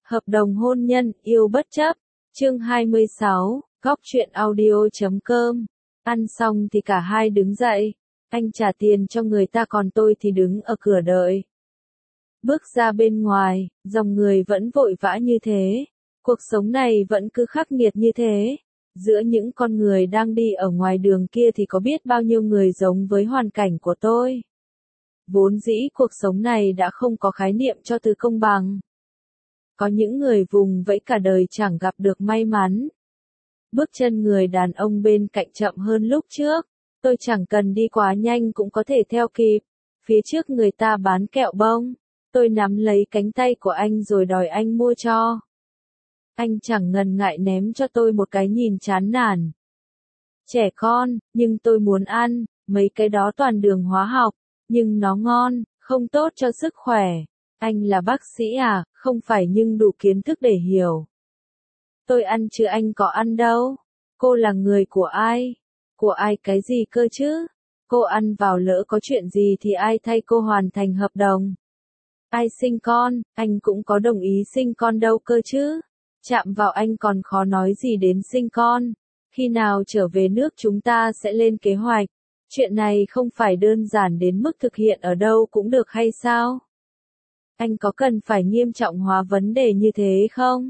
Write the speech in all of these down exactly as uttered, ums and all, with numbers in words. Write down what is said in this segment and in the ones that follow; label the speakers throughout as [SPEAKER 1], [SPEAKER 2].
[SPEAKER 1] Hợp đồng hôn nhân, yêu bất chấp. Chương hai mươi sáu, Góc truyện audio chấm com. Ăn xong thì cả hai đứng dậy. Anh trả tiền cho người ta còn tôi thì đứng ở cửa đợi. Bước ra bên ngoài, dòng người vẫn vội vã như thế. Cuộc sống này vẫn cứ khắc nghiệt như thế. Giữa những con người đang đi ở ngoài đường kia thì có biết bao nhiêu người giống với hoàn cảnh của tôi. Vốn dĩ cuộc sống này đã không có khái niệm cho từ công bằng. Có những người vùng vẫy cả đời chẳng gặp được may mắn. Bước chân người đàn ông bên cạnh chậm hơn lúc trước. Tôi chẳng cần đi quá nhanh cũng có thể theo kịp. Phía trước người ta bán kẹo bông. Tôi nắm lấy cánh tay của anh rồi đòi anh mua cho. Anh chẳng ngần ngại ném cho tôi một cái nhìn chán nản. Trẻ con, nhưng tôi muốn ăn, mấy cái đó toàn đường hóa học, nhưng nó ngon, không tốt cho sức khỏe. Anh là bác sĩ à, không phải nhưng đủ kiến thức để hiểu. Tôi ăn chứ anh có ăn đâu. Cô là người của ai? Của ai cái gì cơ chứ? Cô ăn vào lỡ có chuyện gì thì ai thay cô hoàn thành hợp đồng? Ai sinh con, anh cũng có đồng ý sinh con đâu cơ chứ? Chạm vào anh còn khó nói gì đến sinh con. Khi nào trở về nước chúng ta sẽ lên kế hoạch. Chuyện này không phải đơn giản đến mức thực hiện ở đâu cũng được hay sao? Anh có cần phải nghiêm trọng hóa vấn đề như thế không?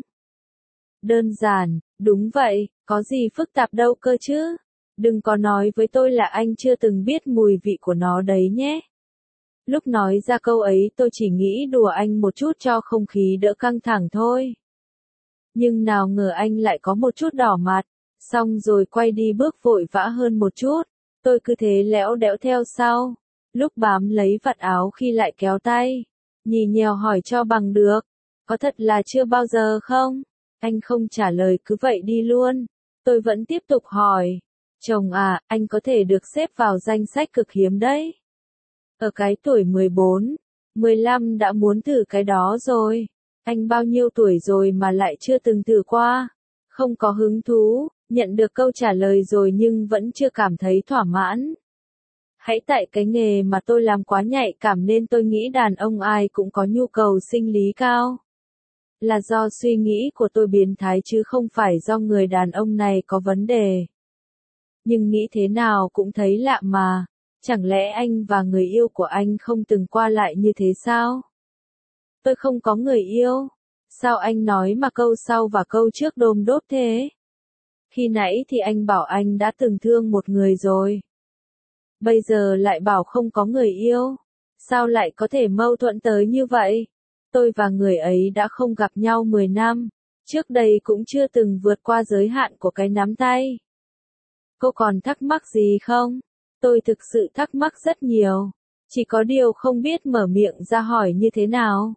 [SPEAKER 1] Đơn giản, đúng vậy, có gì phức tạp đâu cơ chứ? Đừng có nói với tôi là anh chưa từng biết mùi vị của nó đấy nhé. Lúc nói ra câu ấy tôi chỉ nghĩ đùa anh một chút cho không khí đỡ căng thẳng thôi. Nhưng nào ngờ anh lại có một chút đỏ mặt, xong rồi quay đi bước vội vã hơn một chút. Tôi cứ thế lẽo đẽo theo sau. Lúc bám lấy vạt áo khi lại kéo tay. Nhì nhèo hỏi cho bằng được. Có thật là chưa bao giờ không? Anh không trả lời cứ vậy đi luôn. Tôi vẫn tiếp tục hỏi. Chồng à, anh có thể được xếp vào danh sách cực hiếm đấy. Ở cái tuổi mười bốn, mười lăm đã muốn thử cái đó rồi. Anh bao nhiêu tuổi rồi mà lại chưa từng thử qua. Không có hứng thú, nhận được câu trả lời rồi nhưng vẫn chưa cảm thấy thỏa mãn. Hãy tại cái nghề mà tôi làm quá nhạy cảm nên tôi nghĩ đàn ông ai cũng có nhu cầu sinh lý cao. Là do suy nghĩ của tôi biến thái chứ không phải do người đàn ông này có vấn đề. Nhưng nghĩ thế nào cũng thấy lạ mà. Chẳng lẽ anh và người yêu của anh không từng qua lại như thế sao? Tôi không có người yêu. Sao anh nói mà câu sau và câu trước đôm đốt thế? Khi nãy thì anh bảo anh đã từng thương một người rồi. Bây giờ lại bảo không có người yêu. Sao lại có thể mâu thuẫn tới như vậy? Tôi và người ấy đã không gặp nhau mười năm. Trước đây cũng chưa từng vượt qua giới hạn của cái nắm tay. Cô còn thắc mắc gì không? Tôi thực sự thắc mắc rất nhiều. Chỉ có điều không biết mở miệng ra hỏi như thế nào.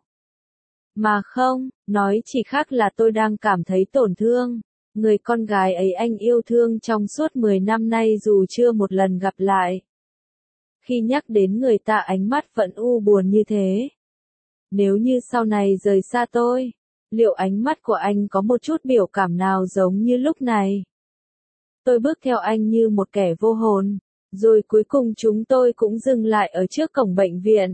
[SPEAKER 1] Mà không, nói chỉ khác là tôi đang cảm thấy tổn thương. Người con gái ấy anh yêu thương trong suốt mười năm nay dù chưa một lần gặp lại. Khi nhắc đến người ta ánh mắt vẫn u buồn như thế. Nếu như sau này rời xa tôi, liệu ánh mắt của anh có một chút biểu cảm nào giống như lúc này? Tôi bước theo anh như một kẻ vô hồn, rồi cuối cùng chúng tôi cũng dừng lại ở trước cổng bệnh viện.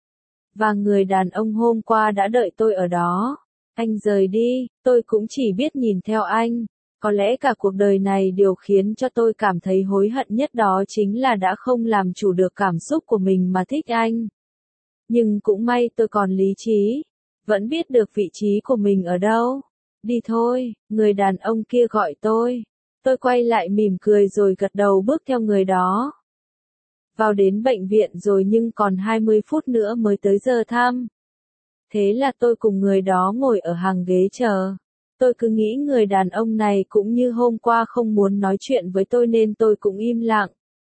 [SPEAKER 1] Và người đàn ông hôm qua đã đợi tôi ở đó. Anh rời đi, tôi cũng chỉ biết nhìn theo anh. Có lẽ cả cuộc đời này điều khiến cho tôi cảm thấy hối hận nhất đó chính là đã không làm chủ được cảm xúc của mình mà thích anh. Nhưng cũng may tôi còn lý trí, vẫn biết được vị trí của mình ở đâu. Đi thôi, người đàn ông kia gọi tôi. Tôi quay lại mỉm cười rồi gật đầu bước theo người đó. Vào đến bệnh viện rồi nhưng còn hai mươi phút nữa mới tới giờ thăm. Thế là tôi cùng người đó ngồi ở hàng ghế chờ. Tôi cứ nghĩ người đàn ông này cũng như hôm qua không muốn nói chuyện với tôi nên tôi cũng im lặng.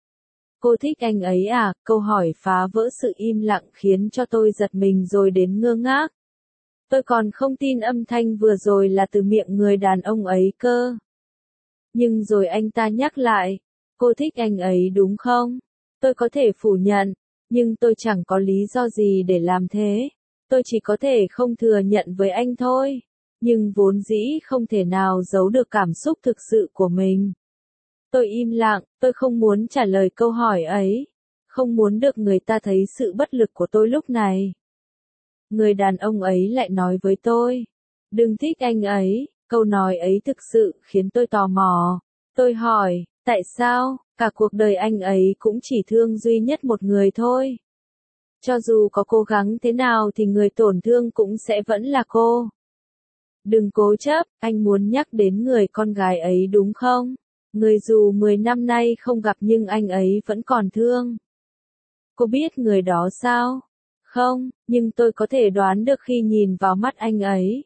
[SPEAKER 1] Cô thích anh ấy à? Câu hỏi phá vỡ sự im lặng khiến cho tôi giật mình rồi đến ngơ ngác. Tôi còn không tin âm thanh vừa rồi là từ miệng người đàn ông ấy cơ. Nhưng rồi anh ta nhắc lại, cô thích anh ấy đúng không? Tôi có thể phủ nhận, nhưng tôi chẳng có lý do gì để làm thế. Tôi chỉ có thể không thừa nhận với anh thôi. Nhưng vốn dĩ không thể nào giấu được cảm xúc thực sự của mình. Tôi im lặng, tôi không muốn trả lời câu hỏi ấy. Không muốn được người ta thấy sự bất lực của tôi lúc này. Người đàn ông ấy lại nói với tôi. đừng thích anh ấy. Câu nói ấy thực sự khiến tôi tò mò. Tôi hỏi, tại sao, cả cuộc đời anh ấy cũng chỉ thương duy nhất một người thôi. Cho dù có cố gắng thế nào thì người tổn thương cũng sẽ vẫn là cô. Đừng cố chấp, anh muốn nhắc đến người con gái ấy đúng không? Người dù mười năm nay không gặp nhưng anh ấy vẫn còn thương. Cô biết người đó sao? Không, nhưng tôi có thể đoán được khi nhìn vào mắt anh ấy.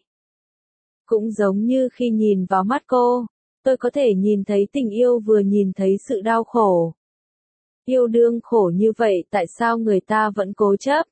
[SPEAKER 1] Cũng giống như khi nhìn vào mắt cô, tôi có thể nhìn thấy tình yêu vừa nhìn thấy sự đau khổ. Yêu đương khổ như vậy tại sao người ta vẫn cố chấp?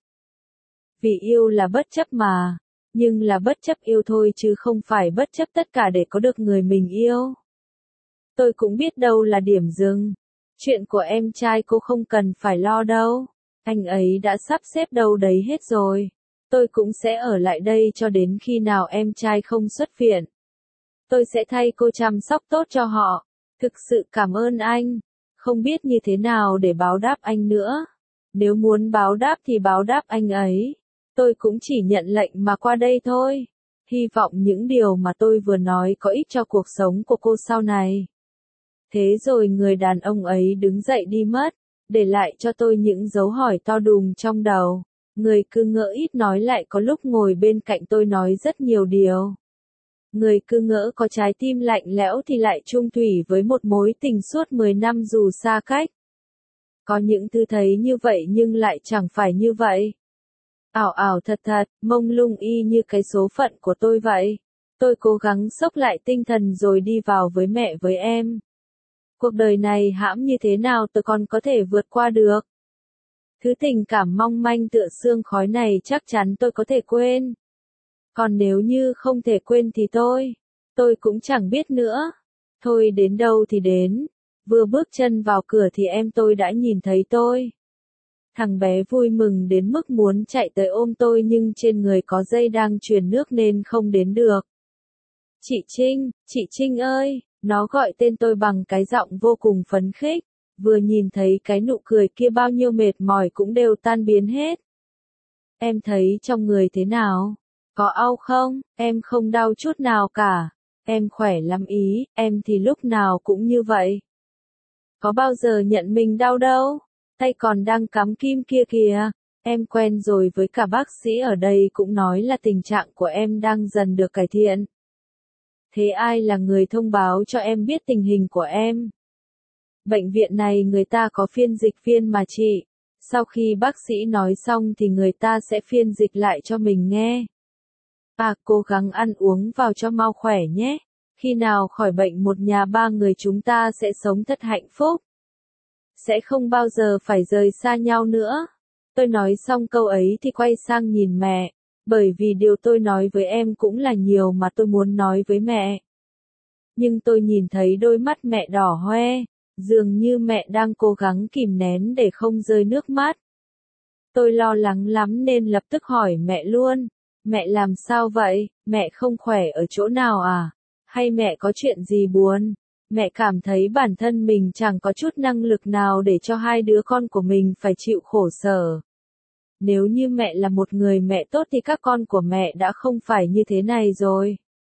[SPEAKER 1] Vì yêu là bất chấp mà, nhưng là bất chấp yêu thôi chứ không phải bất chấp tất cả để có được người mình yêu. Tôi cũng biết đâu là điểm dừng. Chuyện của em trai cô không cần phải lo đâu. Anh ấy đã sắp xếp đâu đấy hết rồi. Tôi cũng sẽ ở lại đây cho đến khi nào em trai không xuất viện. Tôi sẽ thay cô chăm sóc tốt cho họ. Thực sự cảm ơn anh. Không biết như thế nào để báo đáp anh nữa. Nếu muốn báo đáp thì báo đáp anh ấy. Tôi cũng chỉ nhận lệnh mà qua đây thôi. Hy vọng những điều mà tôi vừa nói có ích cho cuộc sống của cô sau này. Thế rồi người đàn ông ấy đứng dậy đi mất, để lại cho tôi những dấu hỏi to đùng trong đầu. Người cứ ngỡ ít nói lại có lúc ngồi bên cạnh tôi nói rất nhiều điều. Người cứ ngỡ có trái tim lạnh lẽo thì lại chung thủy với một mối tình suốt mười năm dù xa cách. Có những thứ thấy như vậy nhưng lại chẳng phải như vậy. Ảo ảo thật thật, mông lung y như cái số phận của tôi vậy. Tôi cố gắng xốc lại tinh thần rồi đi vào với mẹ với em. Cuộc đời này hãm như thế nào tôi còn có thể vượt qua được. Thứ tình cảm mong manh tựa sương khói này chắc chắn tôi có thể quên. Còn nếu như không thể quên thì tôi, tôi cũng chẳng biết nữa. Thôi đến đâu thì đến. Vừa bước chân vào cửa thì em tôi đã nhìn thấy tôi. Thằng bé vui mừng đến mức muốn chạy tới ôm tôi nhưng trên người có dây đang truyền nước nên không đến được. Chị Trinh, chị Trinh ơi, nó gọi tên tôi bằng cái giọng vô cùng phấn khích. Vừa nhìn thấy cái nụ cười kia bao nhiêu mệt mỏi cũng đều tan biến hết. Em thấy trong người thế nào? Có đau không? Em không đau chút nào cả. Em khỏe lắm ý, em thì lúc nào cũng như vậy. Có bao giờ nhận mình đau đâu? Tay còn đang cắm kim kia kìa. Em quen rồi với cả bác sĩ ở đây cũng nói là tình trạng của em đang dần được cải thiện. Thế ai là người thông báo cho em biết tình hình của em? Bệnh viện này người ta có phiên dịch viên mà chị. Sau khi bác sĩ nói xong thì người ta sẽ phiên dịch lại cho mình nghe. À, cố gắng ăn uống vào cho mau khỏe nhé. Khi nào khỏi bệnh một nhà ba người chúng ta sẽ sống thật hạnh phúc. Sẽ không bao giờ phải rời xa nhau nữa. Tôi nói xong câu ấy thì quay sang nhìn mẹ. Bởi vì điều tôi nói với em cũng là nhiều mà tôi muốn nói với mẹ. Nhưng tôi nhìn thấy đôi mắt mẹ đỏ hoe. Dường như mẹ đang cố gắng kìm nén để không rơi nước mắt. Tôi lo lắng lắm nên lập tức hỏi mẹ luôn. Mẹ làm sao vậy? Mẹ không khỏe ở chỗ nào à? Hay mẹ có chuyện gì buồn? Mẹ cảm thấy bản thân mình chẳng có chút năng lực nào để cho hai đứa con của mình phải chịu khổ sở. Nếu như mẹ là một người mẹ tốt thì các con của mẹ đã không phải như thế này rồi.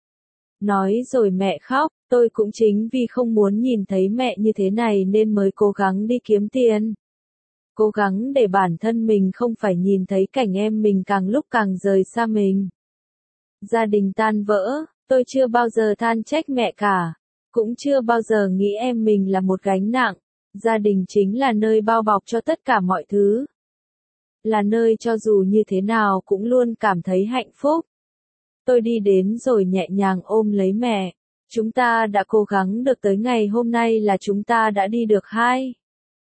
[SPEAKER 1] Nói rồi mẹ khóc, tôi cũng chính vì không muốn nhìn thấy mẹ như thế này nên mới cố gắng đi kiếm tiền. Cố gắng để bản thân mình không phải nhìn thấy cảnh em mình càng lúc càng rời xa mình. Gia đình tan vỡ, tôi chưa bao giờ than trách mẹ cả. Cũng chưa bao giờ nghĩ em mình là một gánh nặng. Gia đình chính là nơi bao bọc cho tất cả mọi thứ. Là nơi cho dù như thế nào cũng luôn cảm thấy hạnh phúc. Tôi đi đến rồi nhẹ nhàng ôm lấy mẹ. Chúng ta đã cố gắng được tới ngày hôm nay là chúng ta đã đi được hai.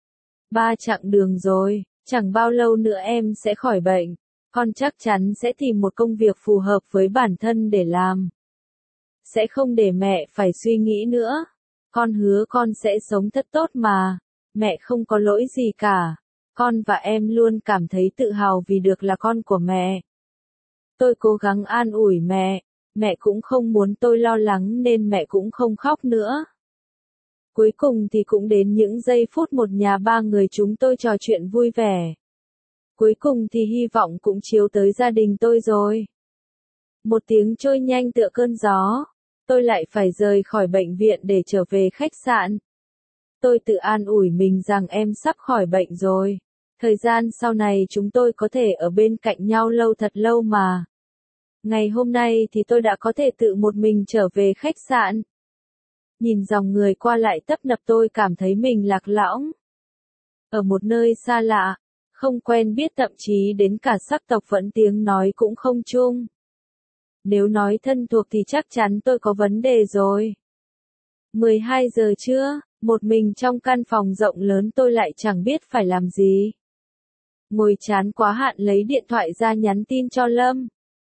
[SPEAKER 1] Ba chặng đường rồi, chẳng bao lâu nữa em sẽ khỏi bệnh. Con chắc chắn sẽ tìm một công việc phù hợp với bản thân để làm. Sẽ không để mẹ phải suy nghĩ nữa. Con hứa con sẽ sống thật tốt mà. Mẹ không có lỗi gì cả. Con và em luôn cảm thấy tự hào vì được là con của mẹ. Tôi cố gắng an ủi mẹ. Mẹ cũng không muốn tôi lo lắng nên mẹ cũng không khóc nữa. Cuối cùng thì cũng đến những giây phút một nhà ba người chúng tôi trò chuyện vui vẻ. Cuối cùng thì hy vọng cũng chiếu tới gia đình tôi rồi. Một tiếng trôi nhanh tựa cơn gió. Tôi lại phải rời khỏi bệnh viện để trở về khách sạn. Tôi tự an ủi mình rằng em sắp khỏi bệnh rồi. Thời gian sau này chúng tôi có thể ở bên cạnh nhau lâu thật lâu mà. Ngày hôm nay thì tôi đã có thể tự một mình trở về khách sạn. Nhìn dòng người qua lại tấp nập tôi cảm thấy mình lạc lõng. Ở một nơi xa lạ, không quen biết thậm chí đến cả sắc tộc vẫn tiếng nói cũng không chung. Nếu nói thân thuộc thì chắc chắn tôi có vấn đề rồi. mười hai giờ trưa, một mình trong căn phòng rộng lớn tôi lại chẳng biết phải làm gì. Ngồi chán quá hạn lấy điện thoại ra nhắn tin cho Lâm.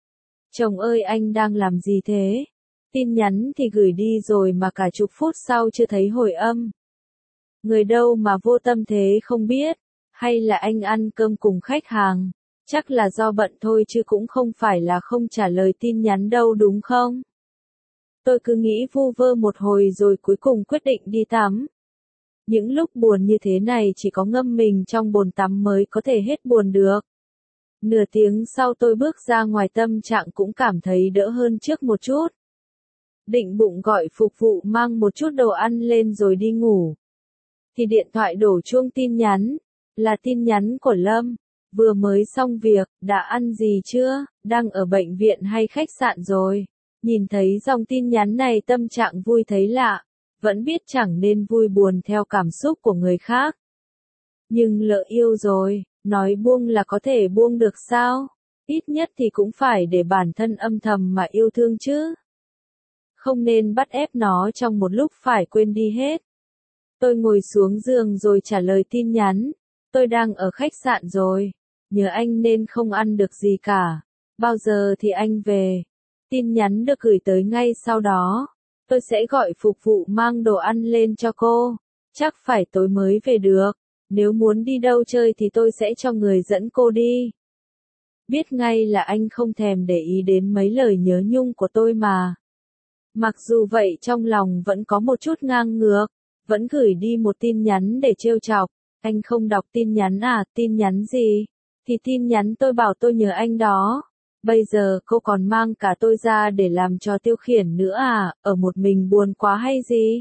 [SPEAKER 1] Chồng ơi anh đang làm gì thế? Tin nhắn thì gửi đi rồi mà cả chục phút sau chưa thấy hồi âm. Người đâu mà vô tâm thế không biết, hay là anh ăn cơm cùng khách hàng? Chắc là do bận thôi chứ cũng không phải là không trả lời tin nhắn đâu đúng không? Tôi cứ nghĩ vu vơ một hồi rồi cuối cùng quyết định đi tắm. Những lúc buồn như thế này chỉ có ngâm mình trong bồn tắm mới có thể hết buồn được. Nửa tiếng sau tôi bước ra ngoài tâm trạng cũng cảm thấy đỡ hơn trước một chút. Định bụng gọi phục vụ mang một chút đồ ăn lên rồi đi ngủ. Thì điện thoại đổ chuông tin nhắn, là tin nhắn của Lâm. Vừa mới xong việc, đã ăn gì chưa, đang ở bệnh viện hay khách sạn rồi. Nhìn thấy dòng tin nhắn này tâm trạng vui thấy lạ, vẫn biết chẳng nên vui buồn theo cảm xúc của người khác. Nhưng lỡ yêu rồi, nói buông là có thể buông được sao? Ít nhất thì cũng phải để bản thân âm thầm mà yêu thương chứ. Không nên bắt ép nó trong một lúc phải quên đi hết. Tôi ngồi xuống giường rồi trả lời tin nhắn. Tôi đang ở khách sạn rồi. Nhớ anh nên không ăn được gì cả. Bao giờ thì anh về? Tin nhắn được gửi tới ngay sau đó. Tôi sẽ gọi phục vụ mang đồ ăn lên cho cô. Chắc phải tối mới về được. Nếu muốn đi đâu chơi thì tôi sẽ cho người dẫn cô đi. Biết ngay là anh không thèm để ý đến mấy lời nhớ nhung của tôi mà. Mặc dù vậy trong lòng vẫn có một chút ngang ngược. Vẫn gửi đi một tin nhắn để trêu chọc. Anh không đọc tin nhắn à? Tin nhắn gì? Thì tin nhắn tôi bảo tôi nhớ anh đó. Bây giờ cô còn mang cả tôi ra để làm trò tiêu khiển nữa à? Ở một mình buồn quá hay gì?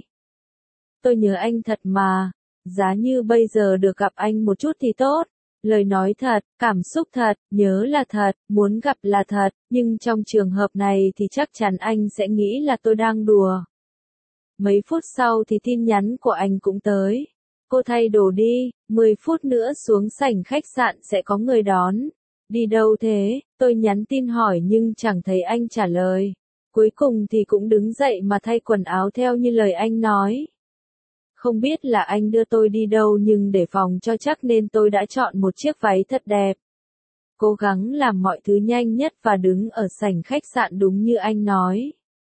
[SPEAKER 1] Tôi nhớ anh thật mà. Giá như bây giờ được gặp anh một chút thì tốt. Lời nói thật, cảm xúc thật, nhớ là thật, muốn gặp là thật, nhưng trong trường hợp này thì chắc chắn anh sẽ nghĩ là tôi đang đùa. Mấy phút sau thì tin nhắn của anh cũng tới. Cô thay đồ đi, mười phút nữa xuống sảnh khách sạn sẽ có người đón. Đi đâu thế? Tôi nhắn tin hỏi nhưng chẳng thấy anh trả lời. Cuối cùng thì cũng đứng dậy mà thay quần áo theo như lời anh nói. Không biết là anh đưa tôi đi đâu nhưng để phòng cho chắc nên tôi đã chọn một chiếc váy thật đẹp. Cố gắng làm mọi thứ nhanh nhất và đứng ở sảnh khách sạn đúng như anh nói.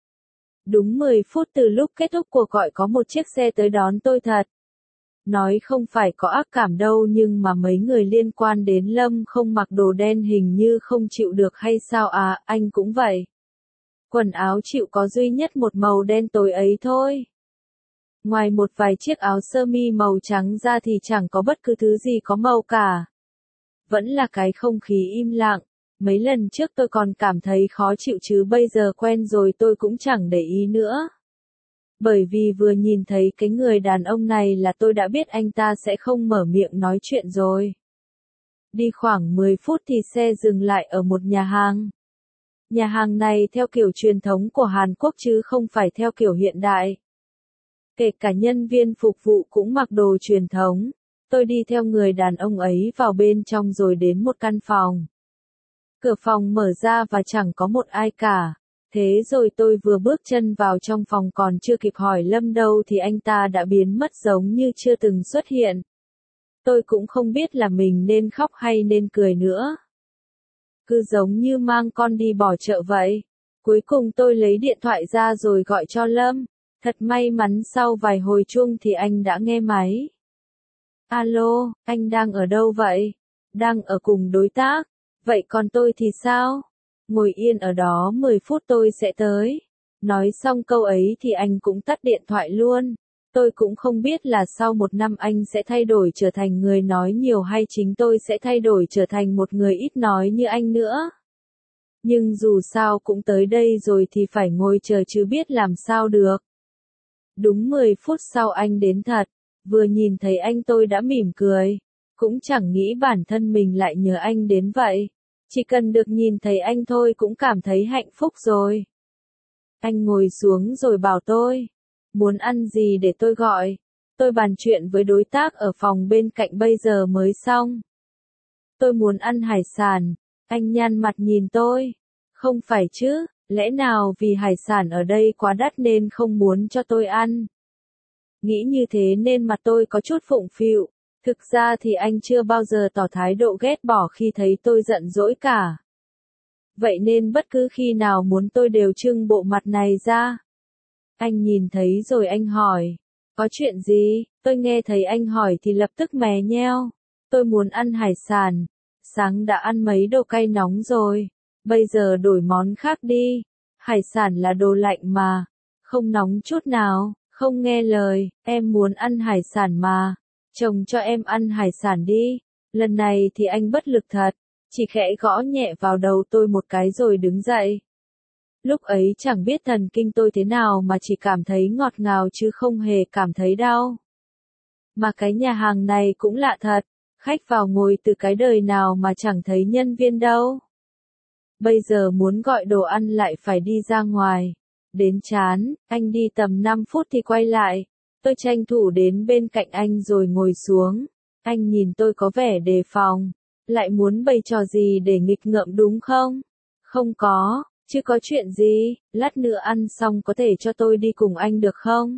[SPEAKER 1] Đúng mười phút từ lúc kết thúc cuộc gọi có một chiếc xe tới đón tôi thật. Nói không phải có ác cảm đâu nhưng mà mấy người liên quan đến Lâm không mặc đồ đen hình như không chịu được hay sao à, anh cũng vậy. Quần áo chịu có duy nhất một màu đen tối ấy thôi. Ngoài một vài chiếc áo sơ mi màu trắng ra thì chẳng có bất cứ thứ gì có màu cả. Vẫn là cái không khí im lặng. Mấy lần trước tôi còn cảm thấy khó chịu chứ bây giờ quen rồi tôi cũng chẳng để ý nữa. Bởi vì vừa nhìn thấy cái người đàn ông này là tôi đã biết anh ta sẽ không mở miệng nói chuyện rồi. Đi khoảng mười phút thì xe dừng lại ở một nhà hàng. Nhà hàng này theo kiểu truyền thống của Hàn Quốc chứ không phải theo kiểu hiện đại. Kể cả nhân viên phục vụ cũng mặc đồ truyền thống. Tôi đi theo người đàn ông ấy vào bên trong rồi đến một căn phòng. Cửa phòng mở ra và chẳng có một ai cả. Thế rồi tôi vừa bước chân vào trong phòng còn chưa kịp hỏi Lâm đâu thì anh ta đã biến mất giống như chưa từng xuất hiện. Tôi cũng không biết là mình nên khóc hay nên cười nữa. Cứ giống như mang con đi bỏ chợ vậy. Cuối cùng tôi lấy điện thoại ra rồi gọi cho Lâm. Thật may mắn sau vài hồi chuông thì anh đã nghe máy. Alo, anh đang ở đâu vậy? Đang ở cùng đối tác. Vậy còn tôi thì sao? Ngồi yên ở đó mười phút tôi sẽ tới. Nói xong câu ấy thì anh cũng tắt điện thoại luôn. Tôi cũng không biết là sau một năm anh sẽ thay đổi trở thành người nói nhiều hay chính tôi sẽ thay đổi trở thành một người ít nói như anh nữa. Nhưng dù sao cũng tới đây rồi thì phải ngồi chờ chứ biết làm sao được. Đúng mười phút sau anh đến thật, vừa nhìn thấy anh tôi đã mỉm cười, cũng chẳng nghĩ bản thân mình lại nhớ anh đến vậy. Chỉ cần được nhìn thấy anh thôi cũng cảm thấy hạnh phúc rồi. Anh ngồi xuống rồi bảo tôi, muốn ăn gì để tôi gọi. Tôi bàn chuyện với đối tác ở phòng bên cạnh bây giờ mới xong. Tôi muốn ăn hải sản. Anh nhăn mặt nhìn tôi. Không phải chứ, lẽ nào vì hải sản ở đây quá đắt nên không muốn cho tôi ăn. Nghĩ như thế nên mặt tôi có chút phụng phịu. Thực ra thì anh chưa bao giờ tỏ thái độ ghét bỏ khi thấy tôi giận dỗi cả. Vậy nên bất cứ khi nào muốn tôi đều trưng bộ mặt này ra. Anh nhìn thấy rồi anh hỏi, có chuyện gì? Tôi nghe thấy anh hỏi thì lập tức mè nheo. Tôi muốn ăn hải sản. Sáng đã ăn mấy đồ cay nóng rồi. Bây giờ đổi món khác đi. Hải sản là đồ lạnh mà. Không nóng chút nào. Không nghe lời. Em muốn ăn hải sản mà. Chồng cho em ăn hải sản đi. Lần này thì anh bất lực thật. Chỉ khẽ gõ nhẹ vào đầu tôi một cái rồi đứng dậy. Lúc ấy chẳng biết thần kinh tôi thế nào mà chỉ cảm thấy ngọt ngào chứ không hề cảm thấy đau. Mà cái nhà hàng này cũng lạ thật. Khách vào ngồi từ cái đời nào mà chẳng thấy nhân viên đâu. Bây giờ muốn gọi đồ ăn lại phải đi ra ngoài. Đến chán, anh đi tầm năm phút thì quay lại. Tôi tranh thủ đến bên cạnh anh rồi ngồi xuống. Anh nhìn tôi có vẻ đề phòng. Lại muốn bày trò gì để nghịch ngợm đúng không? Không có, chứ có chuyện gì, lát nữa ăn xong có thể cho tôi đi cùng anh được không?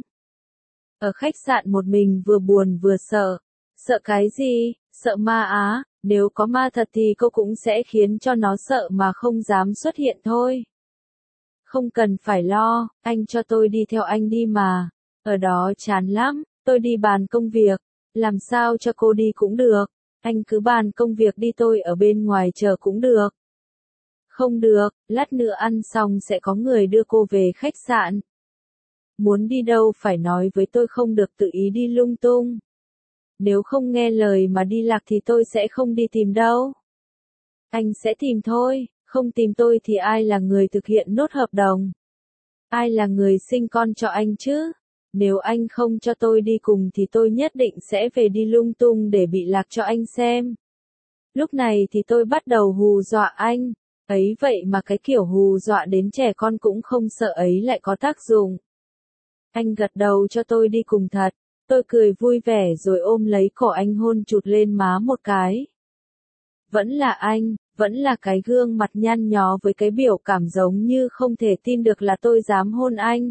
[SPEAKER 1] Ở khách sạn một mình vừa buồn vừa sợ. Sợ cái gì? Sợ ma á, nếu có ma thật thì cô cũng sẽ khiến cho nó sợ mà không dám xuất hiện thôi. Không cần phải lo, anh cho tôi đi theo anh đi mà. Ở đó chán lắm, tôi đi bàn công việc. Làm sao cho cô đi cũng được. Anh cứ bàn công việc đi tôi ở bên ngoài chờ cũng được. Không được, lát nữa ăn xong sẽ có người đưa cô về khách sạn. Muốn đi đâu phải nói với tôi không được tự ý đi lung tung. Nếu không nghe lời mà đi lạc thì tôi sẽ không đi tìm đâu. Anh sẽ tìm thôi, không tìm tôi thì ai là người thực hiện nốt hợp đồng? Ai là người sinh con cho anh chứ? Nếu anh không cho tôi đi cùng thì tôi nhất định sẽ về đi lung tung để bị lạc cho anh xem. Lúc này thì tôi bắt đầu hù dọa anh. Ấy vậy mà cái kiểu hù dọa đến trẻ con cũng không sợ ấy lại có tác dụng. Anh gật đầu cho tôi đi cùng thật. Tôi cười vui vẻ rồi ôm lấy cổ anh hôn chụt lên má một cái. Vẫn là anh, vẫn là cái gương mặt nhăn nhó với cái biểu cảm giống như không thể tin được là tôi dám hôn anh.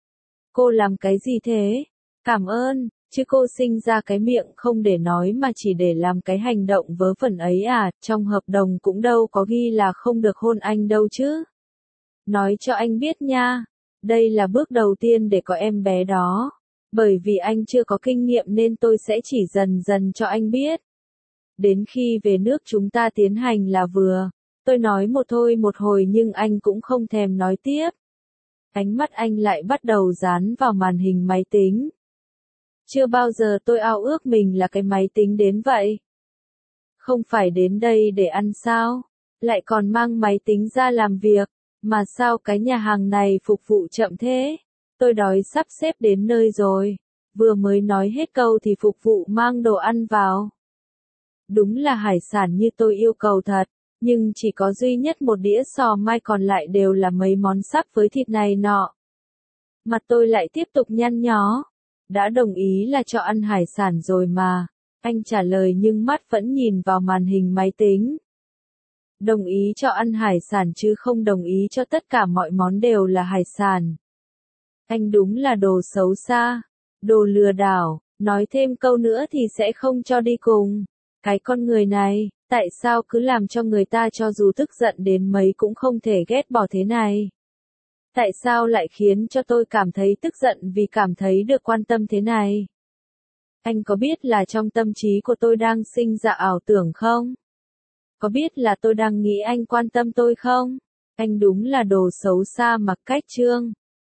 [SPEAKER 1] Cô làm cái gì thế? Cảm ơn, chứ cô sinh ra cái miệng không để nói mà chỉ để làm cái hành động vớ vẩn ấy à, trong hợp đồng cũng đâu có ghi là không được hôn anh đâu chứ. Nói cho anh biết nha, đây là bước đầu tiên để có em bé đó. Bởi vì anh chưa có kinh nghiệm nên tôi sẽ chỉ dần dần cho anh biết. Đến khi về nước chúng ta tiến hành là vừa. Tôi nói một thôi một hồi nhưng anh cũng không thèm nói tiếp. Ánh mắt anh lại bắt đầu dán vào màn hình máy tính. Chưa bao giờ tôi ao ước mình là cái máy tính đến vậy. Không phải đến đây để ăn sao? Lại còn mang máy tính ra làm việc. Mà sao cái nhà hàng này phục vụ chậm thế? Tôi đói sắp xếp đến nơi rồi. Vừa mới nói hết câu thì phục vụ mang đồ ăn vào. Đúng là hải sản như tôi yêu cầu thật. Nhưng chỉ có duy nhất một đĩa sò mai còn lại đều là mấy món sắp với thịt này nọ. Mặt tôi lại tiếp tục nhăn nhó. Đã đồng ý là cho ăn hải sản rồi mà. Anh trả lời nhưng mắt vẫn nhìn vào màn hình máy tính. Đồng ý cho ăn hải sản chứ không đồng ý cho tất cả mọi món đều là hải sản. Anh đúng là đồ xấu xa, đồ lừa đảo, nói thêm câu nữa thì sẽ không cho đi cùng. Cái con người này, tại sao cứ làm cho người ta cho dù tức giận đến mấy cũng không thể ghét bỏ thế này? Tại sao lại khiến cho tôi cảm thấy tức giận vì cảm thấy được quan tâm thế này? Anh có biết là trong tâm trí của tôi đang sinh ra ảo tưởng không? Có biết là tôi đang nghĩ anh quan tâm tôi không? Anh đúng là đồ xấu xa mặc cách trương.